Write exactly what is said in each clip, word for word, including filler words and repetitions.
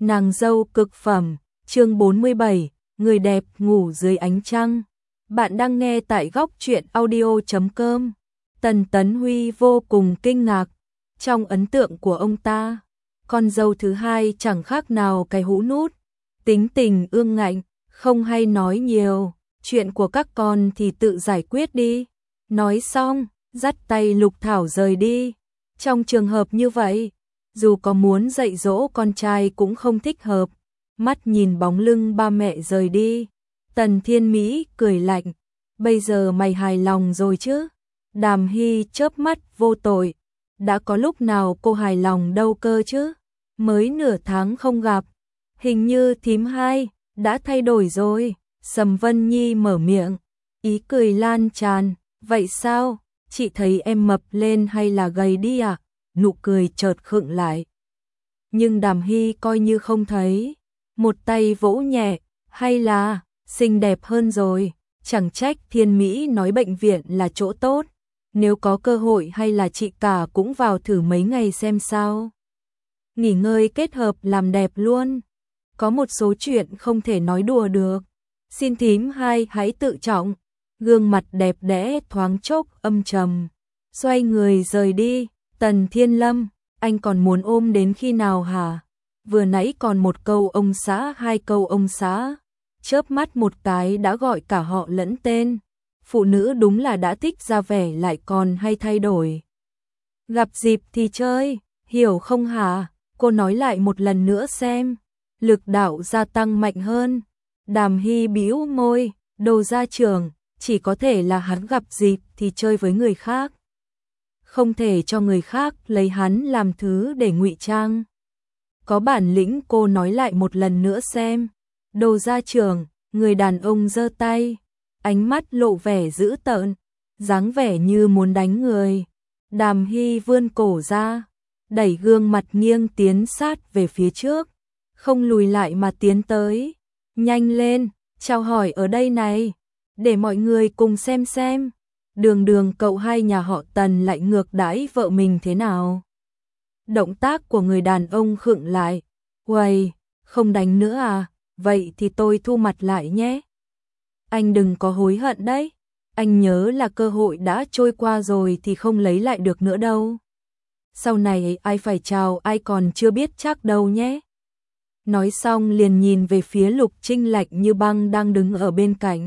Nàng dâu cực phẩm, chương bốn mươi bảy, người đẹp ngủ dưới ánh trăng. Bạn đang nghe tại góc truyện audio chấm com. Tần Tấn Huy vô cùng kinh ngạc. Trong ấn tượng của ông ta, con dâu thứ hai chẳng khác nào cái hũ nút, tính tình ương ngạnh, không hay nói nhiều, chuyện của các con thì tự giải quyết đi. Nói xong, dắt tay Lục Thảo rời đi. Trong trường hợp như vậy, dù có muốn dạy dỗ con trai cũng không thích hợp. Mắt nhìn bóng lưng ba mẹ rời đi, Tần Thiên Mỹ cười lạnh, bây giờ mày hài lòng rồi chứ? Đàm Hy chớp mắt vô tội, đã có lúc nào cô hài lòng đâu cơ chứ? Mới nửa tháng không gặp, hình như thím hai đã thay đổi rồi. Sầm Vân Nhi mở miệng, ý cười lan tràn, vậy sao? Chị thấy em mập lên hay là gầy đi à? Nụ cười chợt khựng lại. Nhưng Đàm Hy coi như không thấy, một tay vỗ nhẹ, hay là xinh đẹp hơn rồi, chẳng trách Thiên Mỹ nói bệnh viện là chỗ tốt, nếu có cơ hội hay là chị cả cũng vào thử mấy ngày xem sao. Nghỉ ngơi kết hợp làm đẹp luôn, có một số chuyện không thể nói đùa được, xin thím hai hãy tự trọng. Gương mặt đẹp đẽ thoáng chốc âm trầm, xoay người rời đi. Tần Thiên Lâm, anh còn muốn ôm đến khi nào hả? Vừa nãy còn một câu ông xã, hai câu ông xã, chớp mắt một cái đã gọi cả họ lẫn tên. Phụ nữ đúng là đã thích ra vẻ lại còn hay thay đổi. Gặp dịp thì chơi, hiểu không hả? Cô nói lại một lần nữa xem. Lực đạo gia tăng mạnh hơn. Đàm Hy bĩu môi, đồ gia trưởng, chỉ có thể là hắn gặp dịp thì chơi với người khác, không thể cho người khác lấy hắn làm thứ để ngụy trang. Có bản lĩnh cô nói lại một lần nữa xem. Đồ gia trưởng, người đàn ông giơ tay, ánh mắt lộ vẻ dữ tợn, dáng vẻ như muốn đánh người. Đàm Hy vươn cổ ra, đẩy gương mặt nghiêng tiến sát về phía trước, không lùi lại mà tiến tới. Nhanh lên, chào hỏi ở đây này, để mọi người cùng xem xem. Đường đường cậu hai nhà họ Tần lại ngược đãi vợ mình thế nào. Động tác của người đàn ông khựng lại. Uầy, không đánh nữa à? Vậy thì tôi thu mặt lại nhé. Anh đừng có hối hận đấy. Anh nhớ là cơ hội đã trôi qua rồi thì không lấy lại được nữa đâu. Sau này ai phải chào ai còn chưa biết chắc đâu nhé. Nói xong liền nhìn về phía Lục Trinh lạnh như băng đang đứng ở bên cạnh.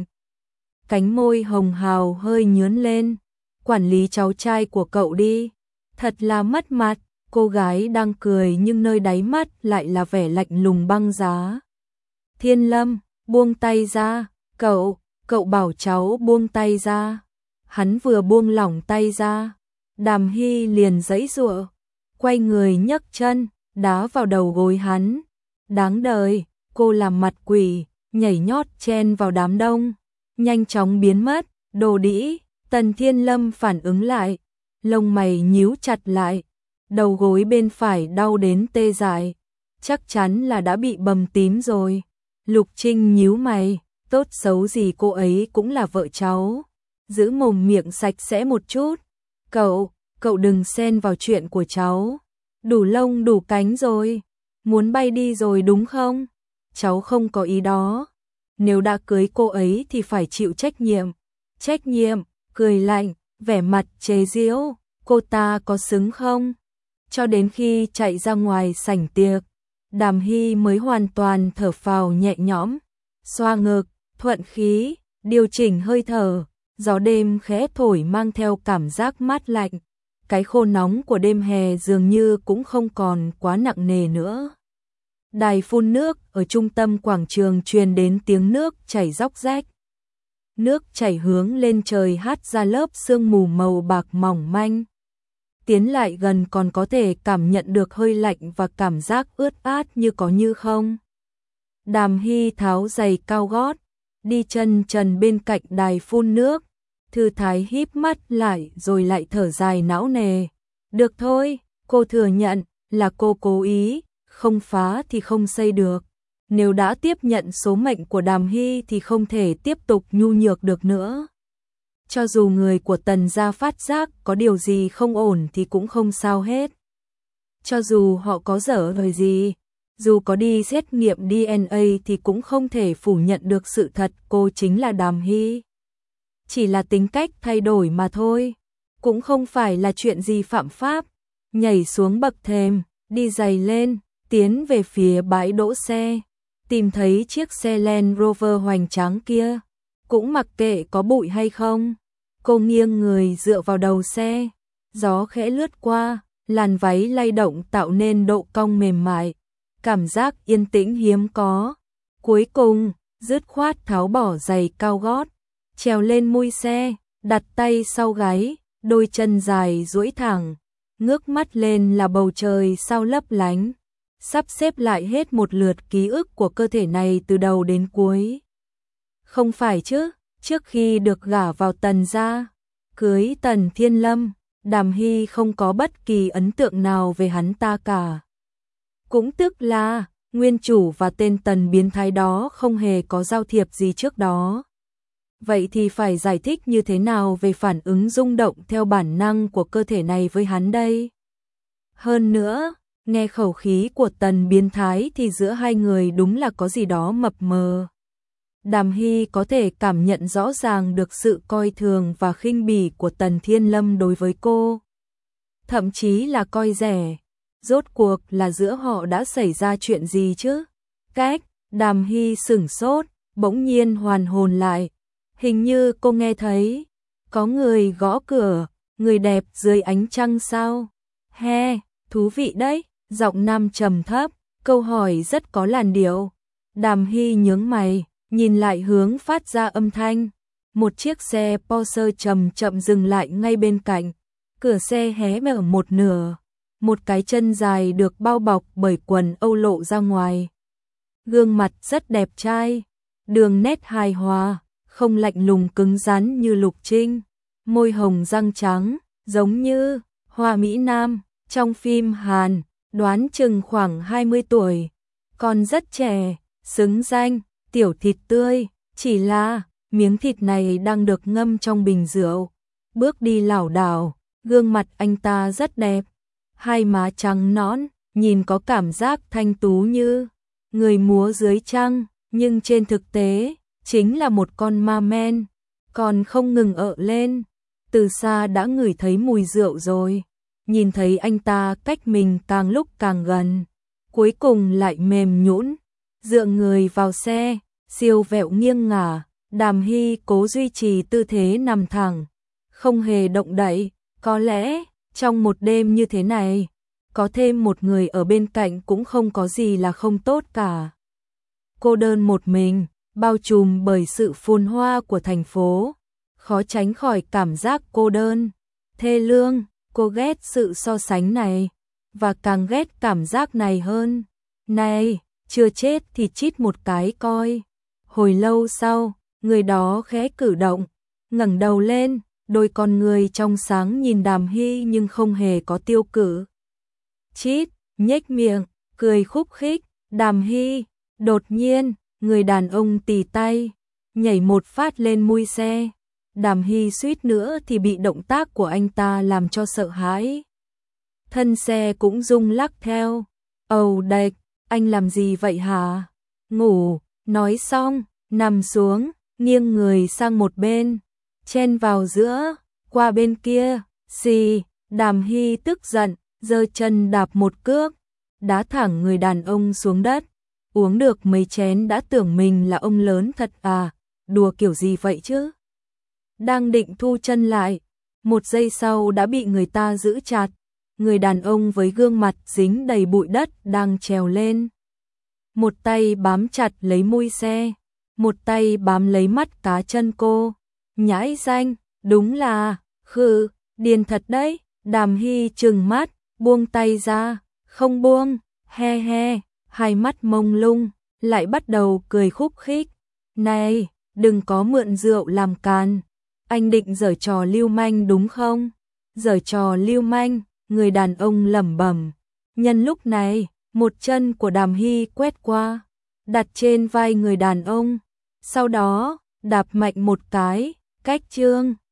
Cánh môi hồng hào hơi nhướn lên. Quản lý cháu trai của cậu đi. Thật là mất mặt. Cô gái đang cười nhưng nơi đáy mắt lại là vẻ lạnh lùng băng giá. Thiên Lâm, buông tay ra. Cậu, cậu bảo cháu buông tay ra. Hắn vừa buông lỏng tay ra, Đàm Hy liền giãy giụa, quay người nhấc chân, đá vào đầu gối hắn. Đáng đời, cô làm mặt quỷ, nhảy nhót chen vào đám đông, nhanh chóng biến mất. Đồ đĩ. Tần Thiên Lâm phản ứng lại, lông mày nhíu chặt lại, đầu gối bên phải đau đến tê dại, chắc chắn là đã bị bầm tím rồi. Lục Trinh nhíu mày, tốt xấu gì cô ấy cũng là vợ cháu, giữ mồm miệng sạch sẽ một chút. Cậu, cậu đừng xen vào chuyện của cháu, đủ lông đủ cánh rồi, muốn bay đi rồi đúng không? Cháu không có ý đó, nếu đã cưới cô ấy thì phải chịu trách nhiệm. Trách nhiệm? Cười lạnh, vẻ mặt chế giễu, cô ta có xứng không? Cho đến khi chạy ra ngoài sảnh tiệc, Đàm Hy mới hoàn toàn thở phào nhẹ nhõm, xoa ngực, thuận khí, điều chỉnh hơi thở, gió đêm khẽ thổi mang theo cảm giác mát lạnh, cái khô nóng của đêm hè dường như cũng không còn quá nặng nề nữa. Đài phun nước ở trung tâm quảng trường truyền đến tiếng nước chảy róc rách. Nước chảy hướng lên trời hát ra lớp sương mù màu bạc mỏng manh. Tiến lại gần còn có thể cảm nhận được hơi lạnh và cảm giác ướt át như có như không. Đàm Hy tháo giày cao gót, đi chân trần bên cạnh đài phun nước, thư thái híp mắt lại rồi lại thở dài não nề. Được thôi, cô thừa nhận là cô cố ý, không phá thì không xây được. Nếu đã tiếp nhận số mệnh của Đàm Hy thì không thể tiếp tục nhu nhược được nữa. Cho dù người của Tần gia phát giác có điều gì không ổn thì cũng không sao hết. Cho dù họ có dở lời gì, Dù có đi xét nghiệm đê en a thì cũng không thể phủ nhận được sự thật cô chính là Đàm Hy. Chỉ là tính cách thay đổi mà thôi, cũng không phải là chuyện gì phạm pháp. Nhảy xuống bậc thềm, đi giày lên, tiến về phía bãi đỗ xe, tìm thấy chiếc xe Land Rover hoành tráng kia, cũng mặc kệ có bụi hay không. Cô nghiêng người dựa vào đầu xe, gió khẽ lướt qua, làn váy lay động tạo nên độ cong mềm mại, cảm giác yên tĩnh hiếm có. Cuối cùng, dứt khoát tháo bỏ giày cao gót, trèo lên mui xe, đặt tay sau gáy, đôi chân dài duỗi thẳng, ngước mắt lên là bầu trời sao lấp lánh, sắp xếp lại hết một lượt ký ức của cơ thể này từ đầu đến cuối. Không phải chứ, trước khi được gả vào Tần gia, cưới Tần Thiên Lâm, Đàm Hy không có bất kỳ ấn tượng nào về hắn ta cả. Cũng tức là, nguyên chủ và tên Tần biến thái đó không hề có giao thiệp gì trước đó. Vậy thì phải giải thích như thế nào về phản ứng rung động theo bản năng của cơ thể này với hắn đây? Hơn nữa, nghe khẩu khí của Tần biến thái thì giữa hai người đúng là có gì đó mập mờ. Đàm Hy có thể cảm nhận rõ ràng được sự coi thường và khinh bỉ của Tần Thiên Lâm đối với cô. Thậm chí là coi rẻ. Rốt cuộc là giữa họ đã xảy ra chuyện gì chứ? Cách, Đàm Hy sửng sốt, bỗng nhiên hoàn hồn lại. Hình như cô nghe thấy, có người gõ cửa, người đẹp dưới ánh trăng sao? He, thú vị đấy, giọng nam trầm thấp, câu hỏi rất có làn điệu. Đàm Hy nhướng mày, nhìn lại hướng phát ra âm thanh. Một chiếc xe Porsche chậm chậm dừng lại ngay bên cạnh, cửa xe hé mở một nửa, một cái chân dài được bao bọc bởi quần âu lộ ra ngoài. Gương mặt rất đẹp trai, đường nét hài hòa, không lạnh lùng cứng rắn như Lục Trinh, môi hồng răng trắng, giống như Hoa Mỹ Nam trong phim Hàn, đoán chừng khoảng hai mươi tuổi, còn rất trẻ, xứng danh, tiểu thịt tươi, chỉ là miếng thịt này đang được ngâm trong bình rượu. Bước đi lảo đảo, gương mặt anh ta rất đẹp, hai má trắng nõn, nhìn có cảm giác thanh tú như người múa dưới trăng, nhưng trên thực tế chính là một con ma men, còn không ngừng ợ lên. Từ xa đã ngửi thấy mùi rượu rồi, nhìn thấy anh ta cách mình càng lúc càng gần, cuối cùng lại mềm nhũn, dựa người vào xe, siêu vẹo nghiêng ngả. Đàm Hy cố duy trì tư thế nằm thẳng, không hề động đậy. Có lẽ trong một đêm như thế này, có thêm một người ở bên cạnh cũng không có gì là không tốt cả. Cô đơn một mình, bao trùm bởi sự phồn hoa của thành phố, khó tránh khỏi cảm giác cô đơn, thê lương. Cô ghét sự so sánh này, và càng ghét cảm giác này hơn. Này, chưa chết thì chít một cái coi. Hồi lâu sau, người đó khẽ cử động, ngẩng đầu lên, đôi con người trong sáng nhìn Đàm Hy nhưng không hề có tiêu cự. Chít, nhếch miệng, cười khúc khích. Đàm Hy, đột nhiên, người đàn ông tì tay, nhảy một phát lên mui xe. Đàm Hy suýt nữa thì bị động tác của anh ta làm cho sợ hãi. Thân xe cũng rung lắc theo. Ầu đệch, anh làm gì vậy hả? Ngủ, nói xong, nằm xuống, nghiêng người sang một bên, chen vào giữa, qua bên kia. Xì, Đàm Hy tức giận, giơ chân đạp một cước, đá thẳng người đàn ông xuống đất. Uống được mấy chén đã tưởng mình là ông lớn thật à, đùa kiểu gì vậy chứ? Đang định thu chân lại, một giây sau đã bị người ta giữ chặt. Người đàn ông với gương mặt dính đầy bụi đất đang trèo lên. Một tay bám chặt lấy mui xe, một tay bám lấy mắt cá chân cô. Nhãi danh, đúng là, khừ, điên thật đấy. Đàm Hy trừng mắt, buông tay ra, không buông, he he, hai mắt mông lung, lại bắt đầu cười khúc khích. Này, đừng có mượn rượu làm càn, anh định giở trò lưu manh đúng không? Giở trò lưu manh, người đàn ông lẩm bẩm. Nhân lúc này, một chân của Đàm Hy quét qua, đặt trên vai người đàn ông, sau đó đạp mạnh một cái, cách chương.